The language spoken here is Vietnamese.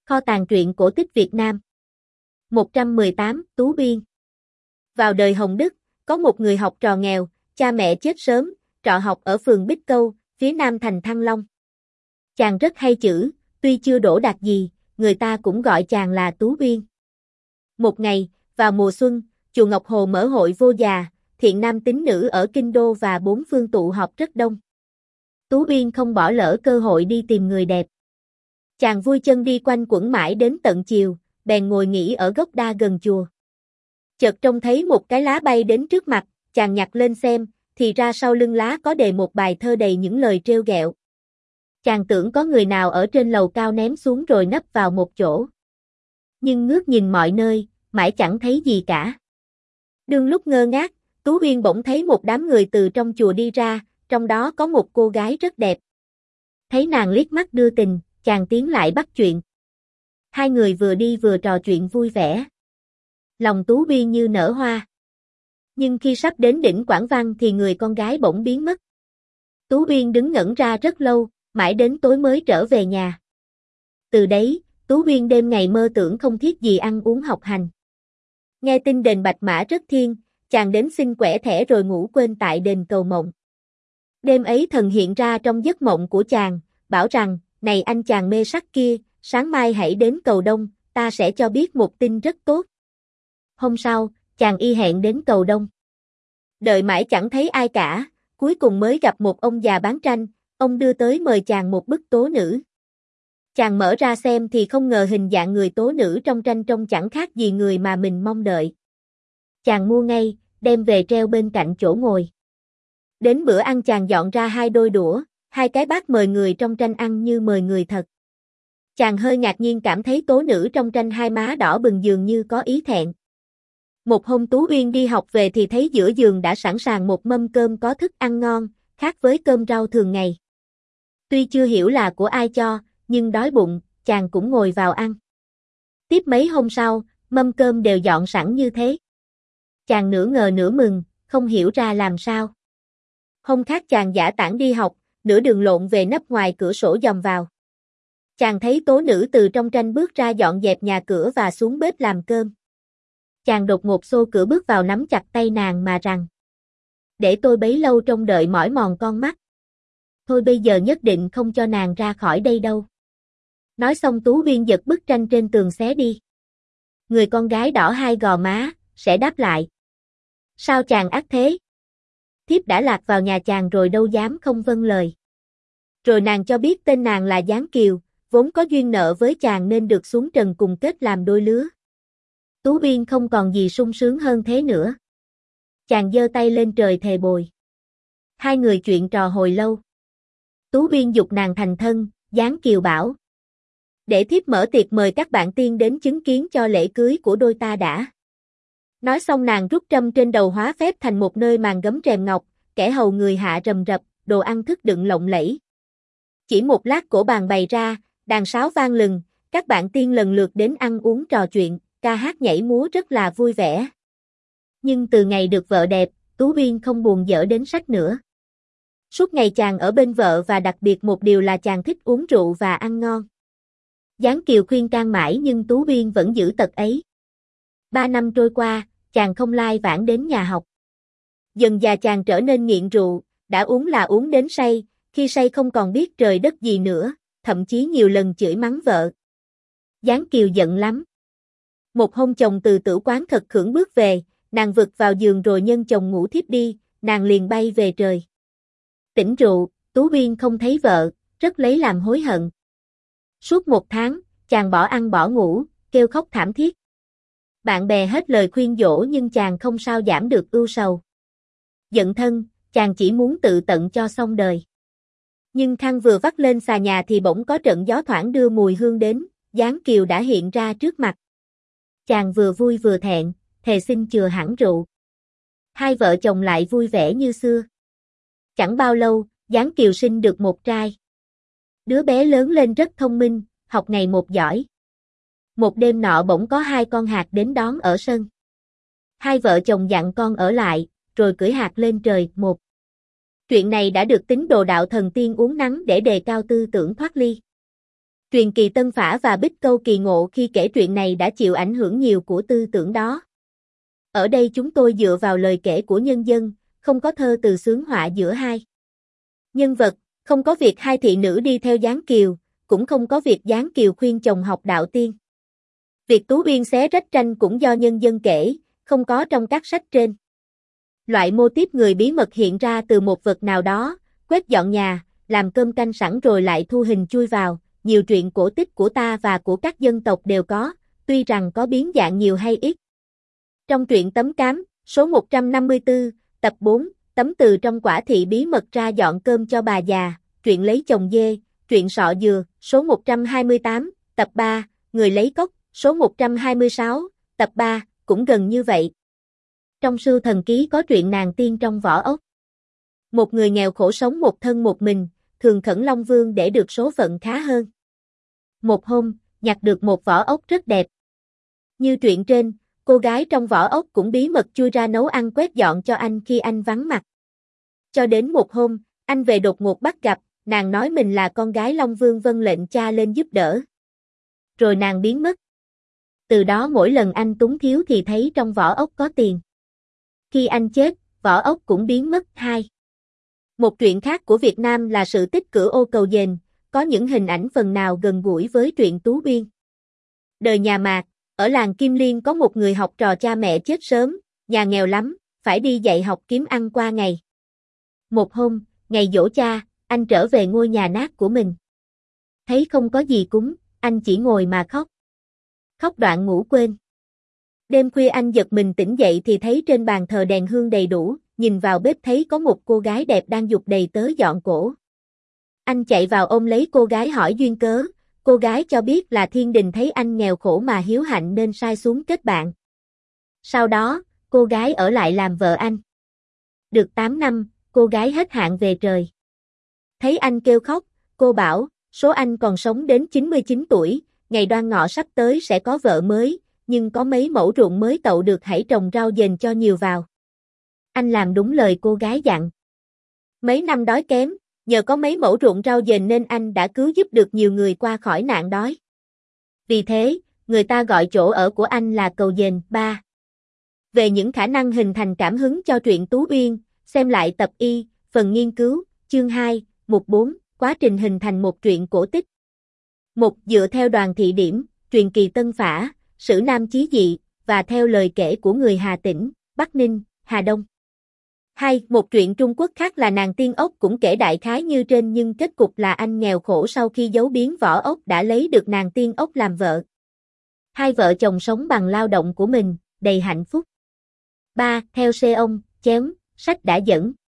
Kho tàng truyện cổ tích Việt Nam. 118, Tú Biên. Vào đời Hồng Đức, có một người học trò nghèo, cha mẹ chết sớm, trọ học ở phường Bích Câu, phía nam thành Thăng Long. Chàng rất hay chữ, tuy chưa đỗ đạt gì, người ta cũng gọi chàng là Tú Biên. Một ngày, vào mùa xuân, chùa Ngọc Hồ mở hội vô già, thiện nam tín nữ ở Kinh Đô và bốn phương tụ họp rất đông. Tú Biên không bỏ lỡ cơ hội đi tìm người đẹp. Chàng vui chân đi quanh quẩn mãi đến tận chiều, bèn ngồi nghỉ ở gốc đa gần chùa. Chợt trông thấy một cái lá bay đến trước mặt, chàng nhặt lên xem, thì ra sau lưng lá có đề một bài thơ đầy những lời trêu ghẹo. Chàng tưởng có người nào ở trên lầu cao ném xuống rồi nấp vào một chỗ. Nhưng ngước nhìn mọi nơi, mãi chẳng thấy gì cả. Đương lúc ngơ ngác, Tú Biên bỗng thấy một đám người từ trong chùa đi ra, trong đó có một cô gái rất đẹp. Thấy nàng liếc mắt đưa tình, chàng tiến lại bắt chuyện. Hai người vừa đi vừa trò chuyện vui vẻ. Lòng Tú Biên như nở hoa. Nhưng khi sắp đến đỉnh Quảng Văn thì người con gái bỗng biến mất. Tú Biên đứng ngẩn ra rất lâu, mãi đến tối mới trở về nhà. Từ đấy, Tú Biên đêm ngày mơ tưởng không thiết gì ăn uống học hành. Nghe tin đền Bạch Mã rất thiêng, chàng đến xin quẻ thẻ rồi ngủ quên tại đền cầu mộng. Đêm ấy thần hiện ra trong giấc mộng của chàng, bảo rằng, này anh chàng mê sắc kia, sáng mai hãy đến cầu Đông, ta sẽ cho biết một tin rất tốt. Hôm sau, chàng y hẹn đến cầu Đông. Đợi mãi chẳng thấy ai cả, cuối cùng mới gặp một ông già bán tranh, ông đưa tới mời chàng một bức tố nữ. Chàng mở ra xem thì không ngờ hình dạng người tố nữ trong tranh trông chẳng khác gì người mà mình mong đợi. Chàng mua ngay, đem về treo bên cạnh chỗ ngồi. Đến bữa ăn chàng dọn ra hai đôi đũa, hai cái bát mời người trong tranh ăn như mời người thật. Chàng hơi ngạc nhiên cảm thấy tố nữ trong tranh hai má đỏ bừng dường như có ý thẹn. Một hôm Tú Biên đi học về thì thấy giữa giường đã sẵn sàng một mâm cơm có thức ăn ngon, khác với cơm rau thường ngày. Tuy chưa hiểu là của ai cho, nhưng đói bụng, chàng cũng ngồi vào ăn. Tiếp mấy hôm sau, mâm cơm đều dọn sẵn như thế. Chàng nửa ngờ nửa mừng, không hiểu ra làm sao. Hôm khác chàng giả tản đi học, nửa đường lộn về nấp ngoài cửa sổ dòm vào. Chàng thấy tố nữ từ trong tranh bước ra dọn dẹp nhà cửa và xuống bếp làm cơm. Chàng đột ngột xô cửa bước vào nắm chặt tay nàng mà rằng: để tôi bấy lâu trông đợi mỏi mòn con mắt. Thôi bây giờ nhất định không cho nàng ra khỏi đây đâu. Nói xong Tú Biên giật bức tranh trên tường xé đi. Người con gái đỏ hai gò má, sẽ đáp lại: sao chàng ác thế? Thiếp đã lạc vào nhà chàng rồi đâu dám không vâng lời. Rồi nàng cho biết tên nàng là Giáng Kiều, vốn có duyên nợ với chàng nên được xuống trần cùng kết làm đôi lứa. Tú Biên không còn gì sung sướng hơn thế nữa. Chàng giơ tay lên trời thề bồi. Hai người chuyện trò hồi lâu. Tú Biên giục nàng thành thân, Giáng Kiều bảo: để thiếp mở tiệc mời các bạn tiên đến chứng kiến cho lễ cưới của đôi ta đã. Nói xong nàng rút trâm trên đầu hóa phép thành một nơi màn gấm rèm ngọc, kẻ hầu người hạ rầm rập, đồ ăn thức đựng lộng lẫy. Chỉ một lát cổ bàn bày ra, đàn sáo vang lừng, các bạn tiên lần lượt đến ăn uống trò chuyện, ca hát nhảy múa rất là vui vẻ. Nhưng từ ngày được vợ đẹp, Tú Biên không buồn dở đến sách nữa. Suốt ngày chàng ở bên vợ và đặc biệt một điều là chàng thích uống rượu và ăn ngon. Giáng Kiều khuyên can mãi nhưng Tú Biên vẫn giữ tật ấy. 3 năm trôi qua, chàng không lai vãng đến nhà học. Dần dà chàng trở nên nghiện rượu, đã uống là uống đến say, khi say không còn biết trời đất gì nữa, thậm chí nhiều lần chửi mắng vợ. Giáng Kiều giận lắm. Một hôm chồng từ tử quán khật khưởng bước về, nàng vực vào giường rồi nhân chồng ngủ thiếp đi, nàng liền bay về trời. Tỉnh rượu, Tú Biên không thấy vợ, rất lấy làm hối hận. Suốt 1 tháng, chàng bỏ ăn bỏ ngủ, kêu khóc thảm thiết. Bạn bè hết lời khuyên dỗ nhưng chàng không sao giảm được ưu sầu. Giận thân, chàng chỉ muốn tự tận cho xong đời. Nhưng khăn vừa vắt lên xà nhà thì bỗng có trận gió thoảng đưa mùi hương đến, Giáng Kiều đã hiện ra trước mặt. Chàng vừa vui vừa thẹn, thề xin chừa hẳn rượu. Hai vợ chồng lại vui vẻ như xưa. Chẳng bao lâu, Giáng Kiều sinh được một trai. Đứa bé lớn lên rất thông minh, học ngày một giỏi. Một đêm nọ bỗng có 2 con hạc đến đón ở sân. Hai vợ chồng dặn con ở lại, rồi cưỡi hạc lên trời một. Chuyện này đã được tín đồ đạo thần tiên uốn nắn để đề cao tư tưởng thoát ly. Truyền kỳ Tân Phả và Bích Câu Kỳ Ngộ khi kể truyện này đã chịu ảnh hưởng nhiều của tư tưởng đó. Ở đây chúng tôi dựa vào lời kể của nhân dân, không có thơ từ xướng họa giữa hai nhân vật, không có việc hai thị nữ đi theo Giáng Kiều, cũng không có việc Giáng Kiều khuyên chồng học đạo tiên. Việc Tú Uyên xé rách tranh cũng do nhân dân kể, không có trong các sách trên. Loại mô típ người bí mật hiện ra từ một vật nào đó, quét dọn nhà, làm cơm canh sẵn rồi lại thu hình chui vào, nhiều truyện cổ tích của ta và của các dân tộc đều có, tuy rằng có biến dạng nhiều hay ít. Trong truyện Tấm Cám, số 154, tập 4, Tấm từ trong quả thị bí mật ra dọn cơm cho bà già, truyện Lấy chồng dê, truyện Sọ dừa, số 128, tập 3, Người lấy cốc, số 126, tập 3, cũng gần như vậy. Trong Sưu Thần Ký có truyện Nàng Tiên trong vỏ ốc. Một người nghèo khổ sống một thân một mình, thường khẩn Long Vương để được số phận khá hơn. Một hôm, nhặt được một vỏ ốc rất đẹp. Như truyện trên, cô gái trong vỏ ốc cũng bí mật chui ra nấu ăn quét dọn cho anh khi anh vắng mặt. Cho đến một hôm, anh về đột ngột bắt gặp, nàng nói mình là con gái Long Vương vâng lệnh cha lên giúp đỡ. Rồi nàng biến mất. Từ đó mỗi lần anh túng thiếu thì thấy trong vỏ ốc có tiền. Khi anh chết, vỏ ốc cũng biến mất. 2. Một truyện khác của Việt Nam là Sự Tích Cửa Ô Cầu Dền, có những hình ảnh phần nào gần gũi với truyện Tú Uyên. Đời nhà Mạc, ở làng Kim Liên có một người học trò cha mẹ chết sớm, nhà nghèo lắm, phải đi dạy học kiếm ăn qua ngày. Một hôm, ngày giỗ cha, anh trở về ngôi nhà nát của mình. Thấy không có gì cúng, anh chỉ ngồi mà khóc. Khóc đoạn ngủ quên. Đêm khuya anh giật mình tỉnh dậy thì thấy trên bàn thờ đèn hương đầy đủ, nhìn vào bếp thấy có một cô gái đẹp đang giục đầy tớ dọn cỗ. Anh chạy vào ôm lấy cô gái hỏi duyên cớ, cô gái cho biết là thiên đình thấy anh nghèo khổ mà hiếu hạnh nên sai xuống kết bạn. Sau đó, cô gái ở lại làm vợ anh. Được 8 năm, cô gái hết hạn về trời. Thấy anh kêu khóc, cô bảo, số anh còn sống đến 99 tuổi, ngày đoan ngọ sắp tới sẽ có vợ mới, nhưng có mấy mẫu ruộng mới tậu được hãy trồng rau dền cho nhiều vào. Anh làm đúng lời cô gái dặn. Mấy năm đói kém, nhờ có mấy mẫu ruộng rau dền nên anh đã cứu giúp được nhiều người qua khỏi nạn đói. Vì thế, người ta gọi chỗ ở của anh là Cầu Dền. 3. Về những khả năng hình thành cảm hứng cho truyện Tú Uyên, xem lại tập Y, phần nghiên cứu, chương 2, mục 4, quá trình hình thành một truyện cổ tích. 1. Dựa theo Đoàn Thị Điểm, truyền kỳ Tân Phả, Sử Nam Chí Dị, và theo lời kể của người Hà Tĩnh, Bắc Ninh, Hà Đông. 2. Một truyện Trung Quốc khác là Nàng Tiên Ốc cũng kể đại khái như trên nhưng kết cục là anh nghèo khổ sau khi giấu biến vỏ ốc đã lấy được Nàng Tiên Ốc làm vợ. Hai vợ chồng sống bằng lao động của mình, đầy hạnh phúc. 3. Theo xe ông, chém, sách đã dẫn.